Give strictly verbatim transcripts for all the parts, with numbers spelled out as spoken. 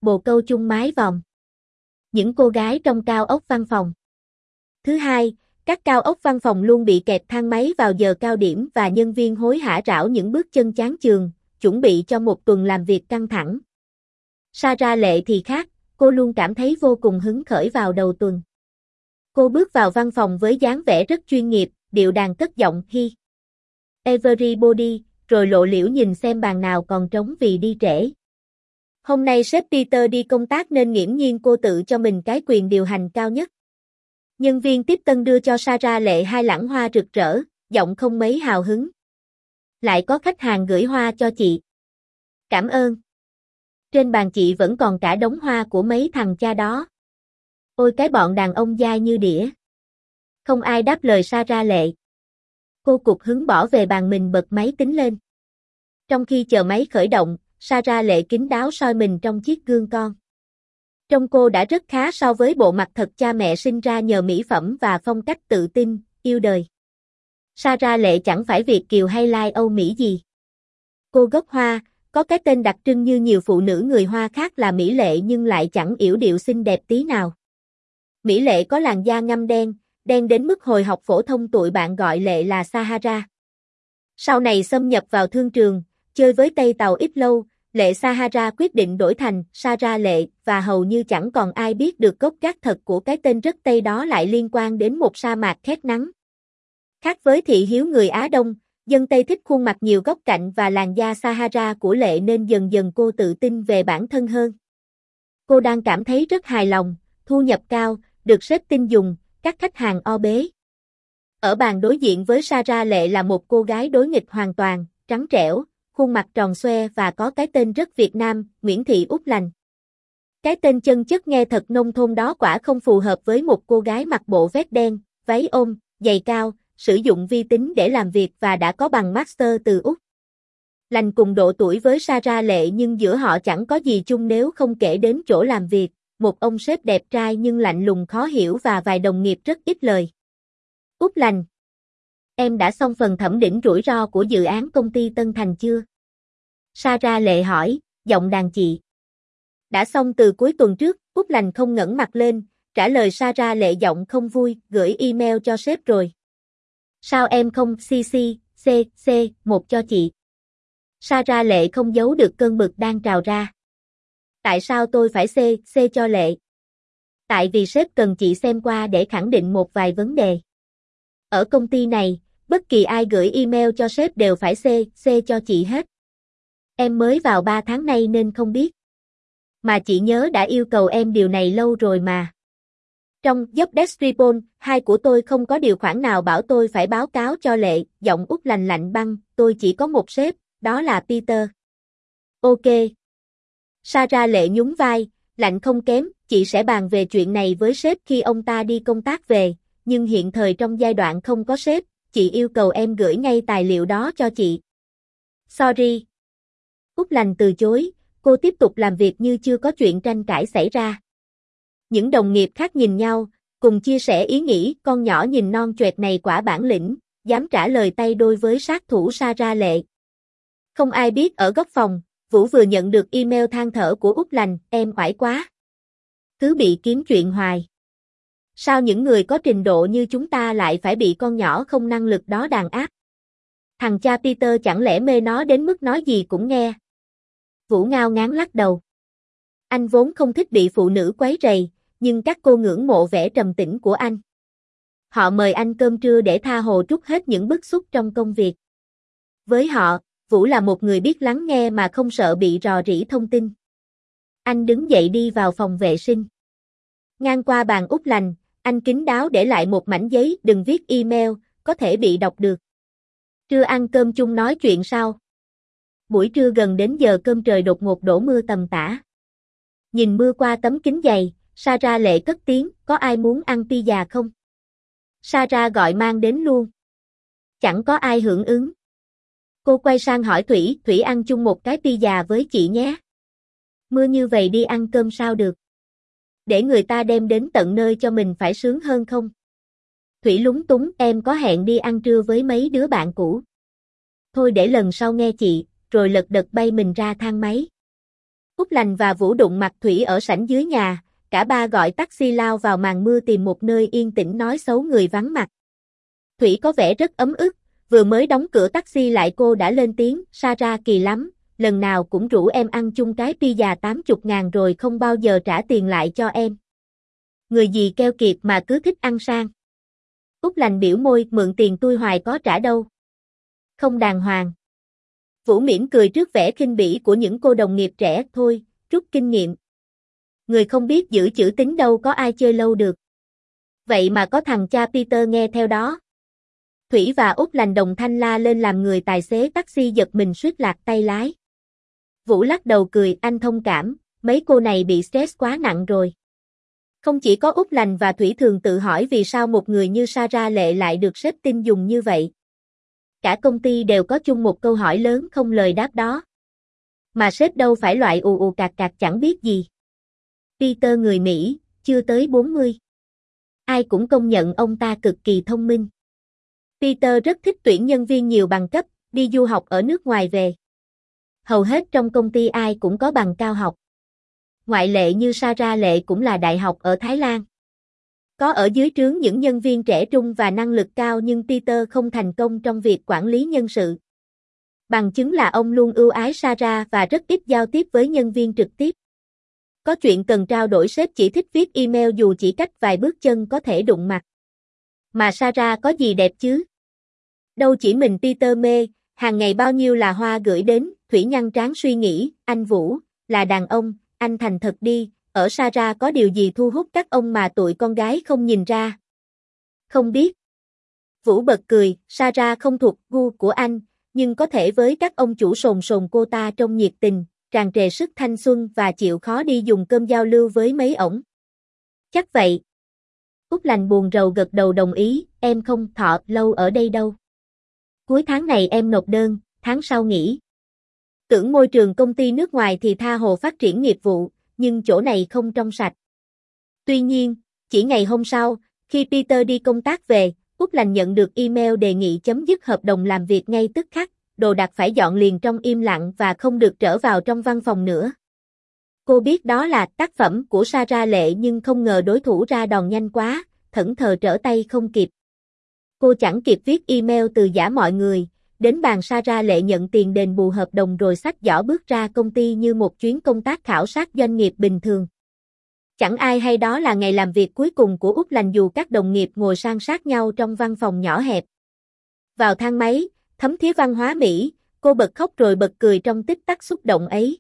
bồ câu chung mái vòm. Những cô gái trong cao ốc văn phòng. Thứ hai, các cao ốc văn phòng luôn bị kẹt thang máy vào giờ cao điểm và nhân viên hối hả rảo những bước chân chán chường, chuẩn bị cho một tuần làm việc căng thẳng. Sarah Lệ thì khác, cô luôn cảm thấy vô cùng hứng khởi vào đầu tuần. Cô bước vào văn phòng với dáng vẻ rất chuyên nghiệp, điệu đàn cất giọng hi. Everybody, rồi lộ liễu nhìn xem bàn nào còn trống vì đi trễ. Hôm nay sếp Peter đi công tác nên nghiễm nhiên cô tự cho mình cái quyền điều hành cao nhất. Nhân viên tiếp tân đưa cho Sarah Lệ hai lẵng hoa rực rỡ, giọng không mấy hào hứng. Lại có khách hàng gửi hoa cho chị. Cảm ơn. Trên bàn chị vẫn còn cả đống hoa của mấy thằng cha đó. Ôi cái bọn đàn ông dai như đĩa. Không ai đáp lời Sarah Lệ. Cô cục hứng bỏ về bàn mình bật máy tính lên. Trong khi chờ máy khởi động, Sarah Lệ kín đáo soi mình trong chiếc gương con. Trông cô đã rất khá so với bộ mặt thật cha mẹ sinh ra nhờ mỹ phẩm và phong cách tự tin, yêu đời. Sarah Lệ chẳng phải Việt kiều hay lai Âu Mỹ gì. Cô gốc Hoa, có cái tên đặc trưng như nhiều phụ nữ người Hoa khác là Mỹ Lệ nhưng lại chẳng yểu điệu xinh đẹp tí nào. Mỹ Lệ có làn da ngăm đen, đen đến mức hồi học phổ thông tụi bạn gọi Lệ là Sahara. Sau này xâm nhập vào thương trường, chơi với Tây Tàu ít lâu, Lệ Sahara quyết định đổi thành Sarah Lệ và hầu như chẳng còn ai biết được gốc gác thật của cái tên rất Tây đó lại liên quan đến một sa mạc khét nắng. Khác với thị hiếu người Á Đông, dân Tây thích khuôn mặt nhiều góc cạnh và làn da Sahara của Lệ nên dần dần cô tự tin về bản thân hơn. Cô đang cảm thấy rất hài lòng, thu nhập cao, được sếp tin dùng, các khách hàng o bế. Ở bàn đối diện với Sarah Lệ là một cô gái đối nghịch hoàn toàn, trắng trẻo, khuôn mặt tròn xoe và có cái tên rất Việt Nam, Nguyễn Thị Út Lành. Cái tên chân chất nghe thật nông thôn đó quả không phù hợp với một cô gái mặc bộ vest đen, váy ôm, giày cao, sử dụng vi tính để làm việc và đã có bằng master từ Úc. Lành cùng độ tuổi với Sarah Lệ nhưng giữa họ chẳng có gì chung nếu không kể đến chỗ làm việc, một ông sếp đẹp trai nhưng lạnh lùng khó hiểu và vài đồng nghiệp rất ít lời. Út Lành, em đã xong phần thẩm định rủi ro của dự án công ty Tân Thành chưa? Sarah Lệ hỏi, giọng đàn chị. Đã xong từ cuối tuần trước, Út Lành không ngẩng mặt lên, trả lời Sarah Lệ giọng không vui, gửi email cho sếp rồi. Sao em không xê xê, xê xê, một cho chị? Sarah Lệ không giấu được cơn bực đang trào ra. Tại sao tôi phải xê xê cho Lệ? Tại vì sếp cần chị xem qua để khẳng định một vài vấn đề. Ở công ty này, bất kỳ ai gửi email cho sếp đều phải xê xê cho chị hết. Em mới vào ba tháng nay nên không biết. Mà chị nhớ đã yêu cầu em điều này lâu rồi mà. Trong job description, hai của tôi không có điều khoản nào bảo tôi phải báo cáo cho Lệ, giọng Út Lành lạnh băng, tôi chỉ có một sếp, đó là Peter. Ok. Sarah Lệ nhún vai, lạnh không kém, chị sẽ bàn về chuyện này với sếp khi ông ta đi công tác về, nhưng hiện thời trong giai đoạn không có sếp, chị yêu cầu em gửi ngay tài liệu đó cho chị. Sorry. Út Lành từ chối, cô tiếp tục làm việc như chưa có chuyện tranh cãi xảy ra. Những đồng nghiệp khác nhìn nhau, cùng chia sẻ ý nghĩ, con nhỏ nhìn non choẹt này quả bản lĩnh, dám trả lời tay đôi với sát thủ Sarah Lệ. Không ai biết ở góc phòng, Vũ vừa nhận được email than thở của Út Lành, em oải quá. Cứ bị kiếm chuyện hoài. Sao những người có trình độ như chúng ta lại phải bị con nhỏ không năng lực đó đàn áp? Thằng cha Peter chẳng lẽ mê nó đến mức nói gì cũng nghe? Vũ ngao ngán lắc đầu. Anh vốn không thích bị phụ nữ quấy rầy, nhưng các cô ngưỡng mộ vẻ trầm tĩnh của anh. Họ mời anh cơm trưa để tha hồ trút hết những bức xúc trong công việc. Với họ, Vũ là một người biết lắng nghe mà không sợ bị rò rỉ thông tin. Anh đứng dậy đi vào phòng vệ sinh. Ngang qua bàn Út Lành, anh kín đáo để lại một mảnh giấy, đừng viết email, có thể bị đọc được. Trưa ăn cơm chung nói chuyện sau. Buổi trưa gần đến giờ cơm trời đột ngột đổ mưa tầm tã. Nhìn mưa qua tấm kính dày, Sarah Lệ cất tiếng, có ai muốn ăn pizza không? Sarah gọi mang đến luôn. Chẳng có ai hưởng ứng. Cô quay sang hỏi Thủy, Thủy ăn chung một cái pizza với chị nhé. Mưa như vậy đi ăn cơm sao được? Để người ta đem đến tận nơi cho mình phải sướng hơn không? Thủy lúng túng, em có hẹn đi ăn trưa với mấy đứa bạn cũ. Thôi để lần sau nghe chị, rồi lật đật bay mình ra thang máy. Úc Lành và Vũ đụng mặt Thủy ở sảnh dưới nhà, cả ba gọi taxi lao vào màn mưa tìm một nơi yên tĩnh nói xấu người vắng mặt. Thủy có vẻ rất ấm ức, vừa mới đóng cửa taxi lại cô đã lên tiếng, Sarah kỳ lắm, lần nào cũng rủ em ăn chung cái pizza tám mươi ngàn rồi không bao giờ trả tiền lại cho em. Người gì keo kiệt mà cứ thích ăn sang. Úc Lành biểu môi, mượn tiền tôi hoài có trả đâu. Không đàng hoàng. Vũ mỉm cười trước vẻ khinh bỉ của những cô đồng nghiệp trẻ, thôi, rút kinh nghiệm. Người không biết giữ chữ tín đâu có ai chơi lâu được. Vậy mà có thằng cha Peter nghe theo đó. Thủy và Úc Lành đồng thanh la lên làm người tài xế taxi giật mình suýt lạc tay lái. Vũ lắc đầu cười, anh thông cảm, mấy cô này bị stress quá nặng rồi. Không chỉ có Úc Lành và Thủy thường tự hỏi vì sao một người như Sarah Lệ lại được sếp tin dùng như vậy. Cả công ty đều có chung một câu hỏi lớn không lời đáp đó. Mà sếp đâu phải loại ù ù cạc cạc chẳng biết gì. Peter người Mỹ, chưa tới bốn mươi. Ai cũng công nhận ông ta cực kỳ thông minh. Peter rất thích tuyển nhân viên nhiều bằng cấp, đi du học ở nước ngoài về. Hầu hết trong công ty ai cũng có bằng cao học. Ngoại lệ như Sarah Lệ cũng là đại học ở Thái Lan. Có ở dưới trướng những nhân viên trẻ trung và năng lực cao nhưng Peter không thành công trong việc quản lý nhân sự. Bằng chứng là ông luôn ưu ái Sarah và rất ít giao tiếp với nhân viên trực tiếp. Có chuyện cần trao đổi sếp chỉ thích viết email dù chỉ cách vài bước chân có thể đụng mặt. Mà Sarah có gì đẹp chứ? Đâu chỉ mình Peter mê, hàng ngày bao nhiêu là hoa gửi đến, Thủy nhăn trán suy nghĩ, anh Vũ, là đàn ông, anh thành thật đi, ở Sarah có điều gì thu hút các ông mà tụi con gái không nhìn ra? Không biết. Vũ bật cười, Sarah không thuộc gu của anh, nhưng có thể với các ông chủ sồn sồn cô ta trông nhiệt tình, tràn trề sức thanh xuân và chịu khó đi dùng cơm giao lưu với mấy ổng. Chắc vậy. Úc Lành buồn rầu gật đầu đồng ý, em không thọ lâu ở đây đâu. Cuối tháng này em nộp đơn, tháng sau nghỉ. Tưởng môi trường công ty nước ngoài thì tha hồ phát triển nghiệp vụ, nhưng chỗ này không trong sạch. Tuy nhiên, chỉ ngày hôm sau, khi Peter đi công tác về, Úc Lành nhận được email đề nghị chấm dứt hợp đồng làm việc ngay tức khắc, đồ đạc phải dọn liền trong im lặng và không được trở vào trong văn phòng nữa. Cô biết đó là tác phẩm của Sarah Lệ nhưng không ngờ đối thủ ra đòn nhanh quá, thẫn thờ trở tay không kịp. Cô chẳng kịp viết email từ giã mọi người, đến bàn Sarah Lệ nhận tiền đền bù hợp đồng rồi xách giỏ bước ra công ty như một chuyến công tác khảo sát doanh nghiệp bình thường. Chẳng ai hay đó là ngày làm việc cuối cùng của Úc Lành dù các đồng nghiệp ngồi san sát nhau trong văn phòng nhỏ hẹp. Vào thang máy, thấm thía văn hóa Mỹ, cô bật khóc rồi bật cười trong tích tắc xúc động ấy.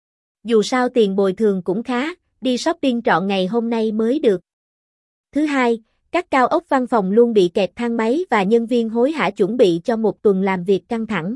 Dù sao tiền bồi thường cũng khá, đi shopping trọn ngày hôm nay mới được. Thứ hai, các cao ốc văn phòng luôn bị kẹt thang máy và nhân viên hối hả chuẩn bị cho một tuần làm việc căng thẳng.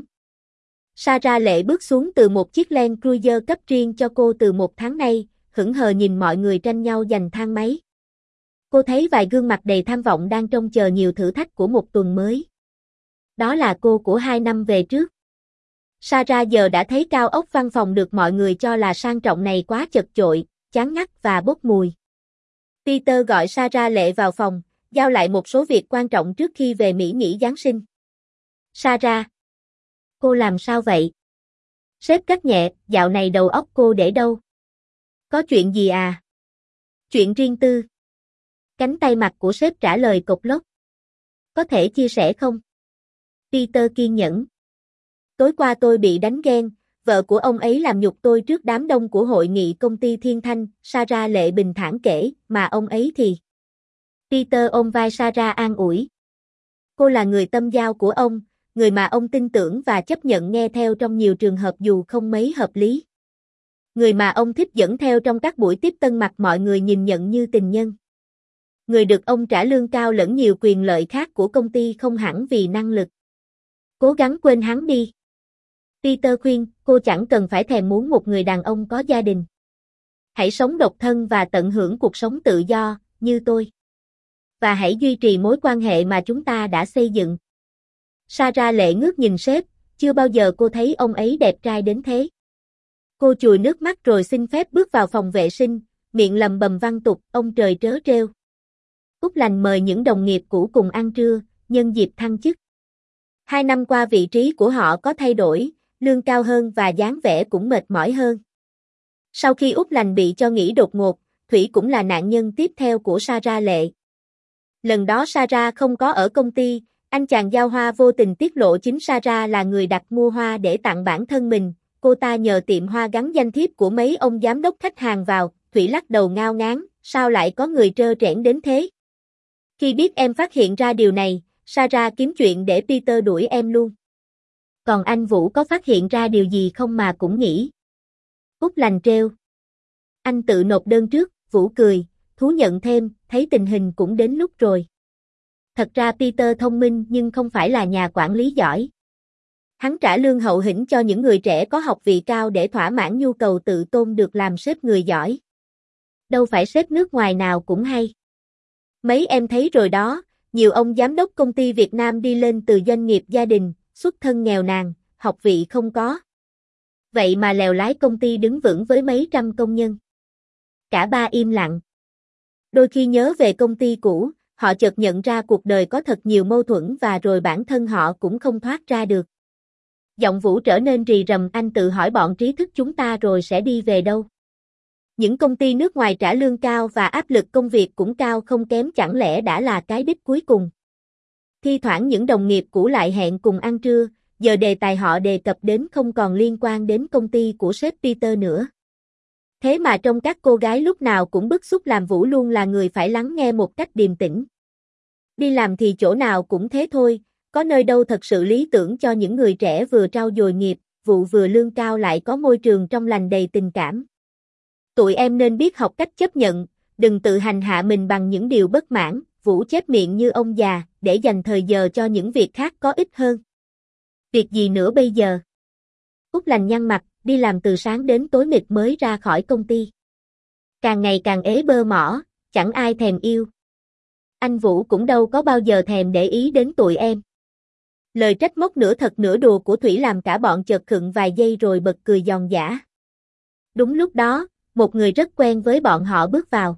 Sarah Lệ bước xuống từ một chiếc Land Cruiser cấp riêng cho cô từ một tháng nay, hững hờ nhìn mọi người tranh nhau giành thang máy. Cô thấy vài gương mặt đầy tham vọng đang trông chờ nhiều thử thách của một tuần mới. Đó là cô của hai năm về trước. Sarah giờ đã thấy cao ốc văn phòng được mọi người cho là sang trọng này quá chật chội, chán ngắt và bốc mùi. Peter gọi Sarah Lệ vào phòng, giao lại một số việc quan trọng trước khi về Mỹ nghỉ Giáng sinh. Sarah, cô làm sao vậy? Sếp cắt nhẹ, dạo này đầu óc cô để đâu? Có chuyện gì à? Chuyện riêng tư. Cánh tay mặt của sếp trả lời cộc lốc. Có thể chia sẻ không? Peter kiên nhẫn. Tối qua tôi bị đánh ghen, vợ của ông ấy làm nhục tôi trước đám đông của hội nghị công ty Thiên Thanh, Sarah Lệ bình thản kể, mà ông ấy thì... Peter ôm vai Sarah an ủi. Cô là người tâm giao của ông, người mà ông tin tưởng và chấp nhận nghe theo trong nhiều trường hợp dù không mấy hợp lý. Người mà ông thích dẫn theo trong các buổi tiếp tân mặt mọi người nhìn nhận như tình nhân. Người được ông trả lương cao lẫn nhiều quyền lợi khác của công ty không hẳn vì năng lực. Cố gắng quên hắn đi. Peter khuyên, cô chẳng cần phải thèm muốn một người đàn ông có gia đình. Hãy sống độc thân và tận hưởng cuộc sống tự do, như tôi. Và hãy duy trì mối quan hệ mà chúng ta đã xây dựng. Sarah Lệ ngước nhìn sếp, chưa bao giờ cô thấy ông ấy đẹp trai đến thế. Cô chùi nước mắt rồi xin phép bước vào phòng vệ sinh, miệng lầm bầm văng tục, ông trời trớ trêu. Úc Lành mời những đồng nghiệp cũ cùng ăn trưa, nhân dịp thăng chức. Hai năm qua vị trí của họ có thay đổi, lương cao hơn và dáng vẻ cũng mệt mỏi hơn. Sau khi Úc Lành bị cho nghỉ đột ngột, Thủy cũng là nạn nhân tiếp theo của Sarah Lệ. Lần đó Sarah không có ở công ty, anh chàng giao hoa vô tình tiết lộ chính Sarah là người đặt mua hoa để tặng bản thân mình, cô ta nhờ tiệm hoa gắn danh thiếp của mấy ông giám đốc khách hàng vào, Thủy lắc đầu ngao ngán, sao lại có người trơ trẽn đến thế? Khi biết em phát hiện ra điều này, Sarah kiếm chuyện để Peter đuổi em luôn. Còn anh Vũ có phát hiện ra điều gì không mà cũng nghĩ? Úc Lành trêu. Anh tự nộp đơn trước, Vũ cười, thú nhận thêm, thấy tình hình cũng đến lúc rồi. Thật ra Peter thông minh nhưng không phải là nhà quản lý giỏi. Hắn trả lương hậu hĩnh cho những người trẻ có học vị cao để thỏa mãn nhu cầu tự tôn được làm sếp người giỏi. Đâu phải sếp nước ngoài nào cũng hay. Mấy em thấy rồi đó, nhiều ông giám đốc công ty Việt Nam đi lên từ doanh nghiệp gia đình, xuất thân nghèo nàn, học vị không có. Vậy mà lèo lái công ty đứng vững với mấy trăm công nhân. Cả ba im lặng. Đôi khi nhớ về công ty cũ, họ chợt nhận ra cuộc đời có thật nhiều mâu thuẫn và rồi bản thân họ cũng không thoát ra được. Giọng Vũ trở nên rì rầm, anh tự hỏi bọn trí thức chúng ta rồi sẽ đi về đâu. Những công ty nước ngoài trả lương cao và áp lực công việc cũng cao không kém, chẳng lẽ đã là cái đích cuối cùng. Thi thoảng những đồng nghiệp cũ lại hẹn cùng ăn trưa, giờ đề tài họ đề cập đến không còn liên quan đến công ty của sếp Peter nữa. Thế mà trong các cô gái lúc nào cũng bức xúc làm Vũ luôn là người phải lắng nghe một cách điềm tĩnh. Đi làm thì chỗ nào cũng thế thôi, có nơi đâu thật sự lý tưởng cho những người trẻ vừa trau dồi nghiệp, vụ vừa lương cao lại có môi trường trong lành đầy tình cảm. Tụi em nên biết học cách chấp nhận, đừng tự hành hạ mình bằng những điều bất mãn, Vũ chép miệng như ông già, để dành thời giờ cho những việc khác có ích hơn. Việc gì nữa bây giờ? Úc Lành nhăn mặt, đi làm từ sáng đến tối mệt mới ra khỏi công ty. Càng ngày càng ế bơ mỏ, chẳng ai thèm yêu. Anh Vũ cũng đâu có bao giờ thèm để ý đến tụi em. Lời trách móc nửa thật nửa đùa của Thủy làm cả bọn chợt khựng vài giây rồi bật cười giòn giã. Đúng lúc đó, một người rất quen với bọn họ bước vào.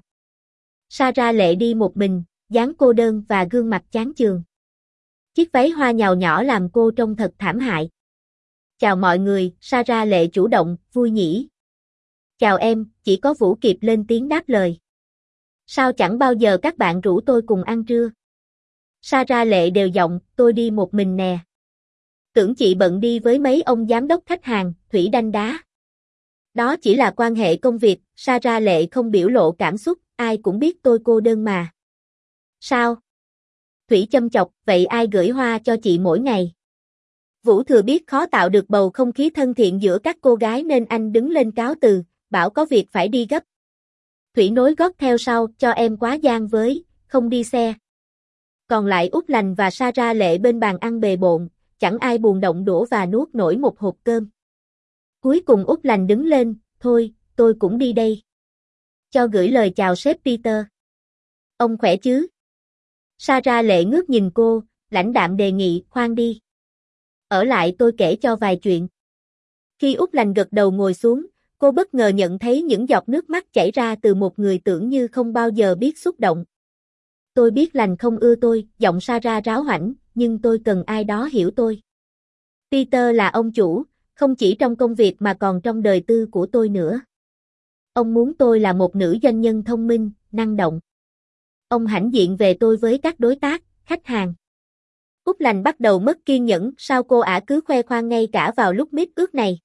Sarah Lệ đi một mình, dáng cô đơn và gương mặt chán chường. Chiếc váy hoa nhào nhỏ làm cô trông thật thảm hại. Chào mọi người, Sarah Lệ chủ động, vui nhỉ. Chào em, chỉ có Vũ kịp lên tiếng đáp lời. Sao chẳng bao giờ các bạn rủ tôi cùng ăn trưa? Sarah Lệ đều giọng, tôi đi một mình nè. Tưởng chị bận đi với mấy ông giám đốc khách hàng, Thủy đanh đá. Đó chỉ là quan hệ công việc, Sarah Lệ không biểu lộ cảm xúc, ai cũng biết tôi cô đơn mà. Sao? Thủy châm chọc, vậy ai gửi hoa cho chị mỗi ngày? Vũ thừa biết khó tạo được bầu không khí thân thiện giữa các cô gái nên anh đứng lên cáo từ, bảo có việc phải đi gấp. Thủy nối gót theo sau, cho em quá gian với, không đi xe. Còn lại Úc Lành và Sarah Lệ bên bàn ăn bề bộn, chẳng ai buồn động đũa và nuốt nổi một hộp cơm. Cuối cùng Úc Lành đứng lên, thôi, tôi cũng đi đây. Cho gửi lời chào sếp Peter. Ông khỏe chứ? Sarah Lệ ngước nhìn cô, lãnh đạm đề nghị, khoan đi. Ở lại tôi kể cho vài chuyện. Khi Úc Lành gật đầu ngồi xuống, cô bất ngờ nhận thấy những giọt nước mắt chảy ra từ một người tưởng như không bao giờ biết xúc động. Tôi biết Lành không ưa tôi, giọng Sarah ráo hoảnh, nhưng tôi cần ai đó hiểu tôi. Peter là ông chủ, không chỉ trong công việc mà còn trong đời tư của tôi nữa. Ông muốn tôi là một nữ doanh nhân thông minh, năng động. Ông hãnh diện về tôi với các đối tác, khách hàng. Úc Lành bắt đầu mất kiên nhẫn, sao cô ả cứ khoe khoang ngay cả vào lúc mít ướt này.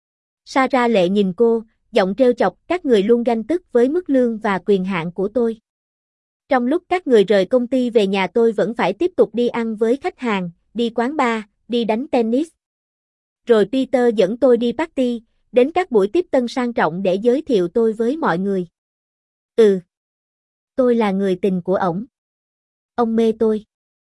Sarah Lệ nhìn cô, giọng trêu chọc, các người luôn ganh tức với mức lương và quyền hạn của tôi. Trong lúc các người rời công ty về nhà tôi vẫn phải tiếp tục đi ăn với khách hàng, đi quán bar, đi đánh tennis. Rồi Peter dẫn tôi đi party, đến các buổi tiếp tân sang trọng để giới thiệu tôi với mọi người. Ừ. Tôi là người tình của ổng. Ông mê tôi.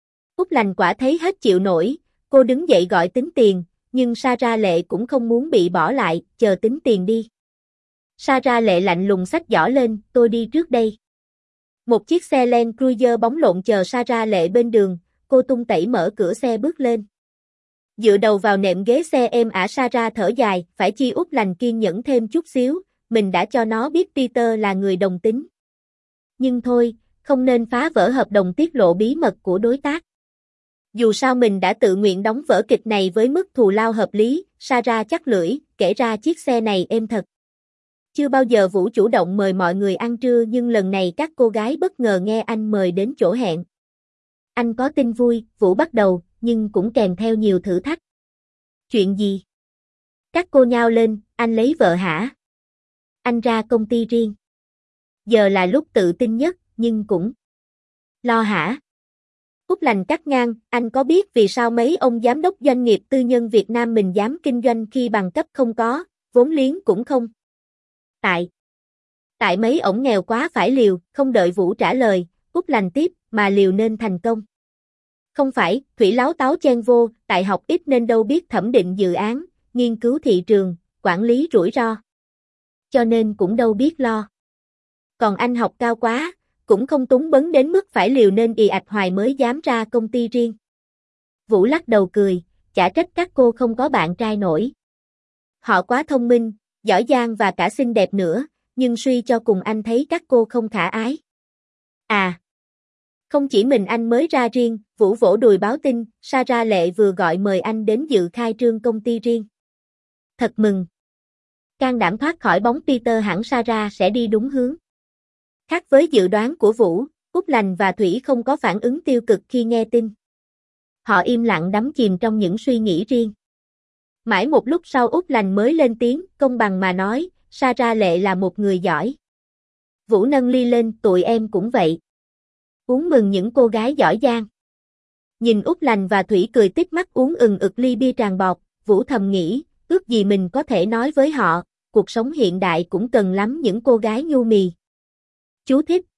Úc Lành quả thấy hết chịu nổi, cô đứng dậy gọi tính tiền, nhưng Sarah Lệ cũng không muốn bị bỏ lại, chờ tính tiền đi. Sarah Lệ lạnh lùng xách giỏ lên, tôi đi trước đây. Một chiếc xe Land Cruiser bóng lộn chờ Sarah Lệ bên đường, cô tung tẩy mở cửa xe bước lên. Dựa đầu vào nệm ghế xe êm ả Sarah thở dài, phải chi Úc Lành kiên nhẫn thêm chút xíu, mình đã cho nó biết Peter là người đồng tính. Nhưng thôi, không nên phá vỡ hợp đồng tiết lộ bí mật của đối tác. Dù sao mình đã tự nguyện đóng vở kịch này với mức thù lao hợp lý, Sarah chắc lưỡi, kể ra chiếc xe này êm thật. Chưa bao giờ Vũ chủ động mời mọi người ăn trưa nhưng lần này các cô gái bất ngờ nghe anh mời đến chỗ hẹn. Anh có tin vui, Vũ bắt đầu, nhưng cũng kèm theo nhiều thử thách. Chuyện gì? Các cô nhao lên, anh lấy vợ hả? Anh ra công ty riêng. Giờ là lúc tự tin nhất, nhưng cũng lo hả? Úc Lành cắt ngang, anh có biết vì sao mấy ông giám đốc doanh nghiệp tư nhân Việt Nam mình dám kinh doanh khi bằng cấp không có, vốn liếng cũng không? Tại. Tại mấy ổng nghèo quá phải liều, không đợi Vũ trả lời, Úc Lành tiếp, mà liều nên thành công. Không phải, Thủy láo táo chen vô, tại học ít nên đâu biết thẩm định dự án, nghiên cứu thị trường, quản lý rủi ro. Cho nên cũng đâu biết lo. Còn anh học cao quá, cũng không túng bấn đến mức phải liều nên ì ạch hoài mới dám ra công ty riêng. Vũ lắc đầu cười, chả trách các cô không có bạn trai nổi. Họ quá thông minh, giỏi giang và cả xinh đẹp nữa, nhưng suy cho cùng anh thấy các cô không khả ái. À, không chỉ mình anh mới ra riêng, Vũ vỗ đùi báo tin, Sarah Lệ vừa gọi mời anh đến dự khai trương công ty riêng. Thật mừng. Can đảm thoát khỏi bóng Peter hẳn Sarah sẽ đi đúng hướng. Khác với dự đoán của Vũ, Úc Lành và Thủy không có phản ứng tiêu cực khi nghe tin. Họ im lặng đắm chìm trong những suy nghĩ riêng. Mãi một lúc sau Úc Lành mới lên tiếng, công bằng mà nói, Sarah Lệ là một người giỏi. Vũ nâng ly lên, tụi em cũng vậy. Uống mừng những cô gái giỏi giang. Nhìn Úc Lành và Thủy cười tít mắt uống ừng ực ly bia tràn bọt, Vũ thầm nghĩ, ước gì mình có thể nói với họ, cuộc sống hiện đại cũng cần lắm những cô gái nhu mì. Chú thích,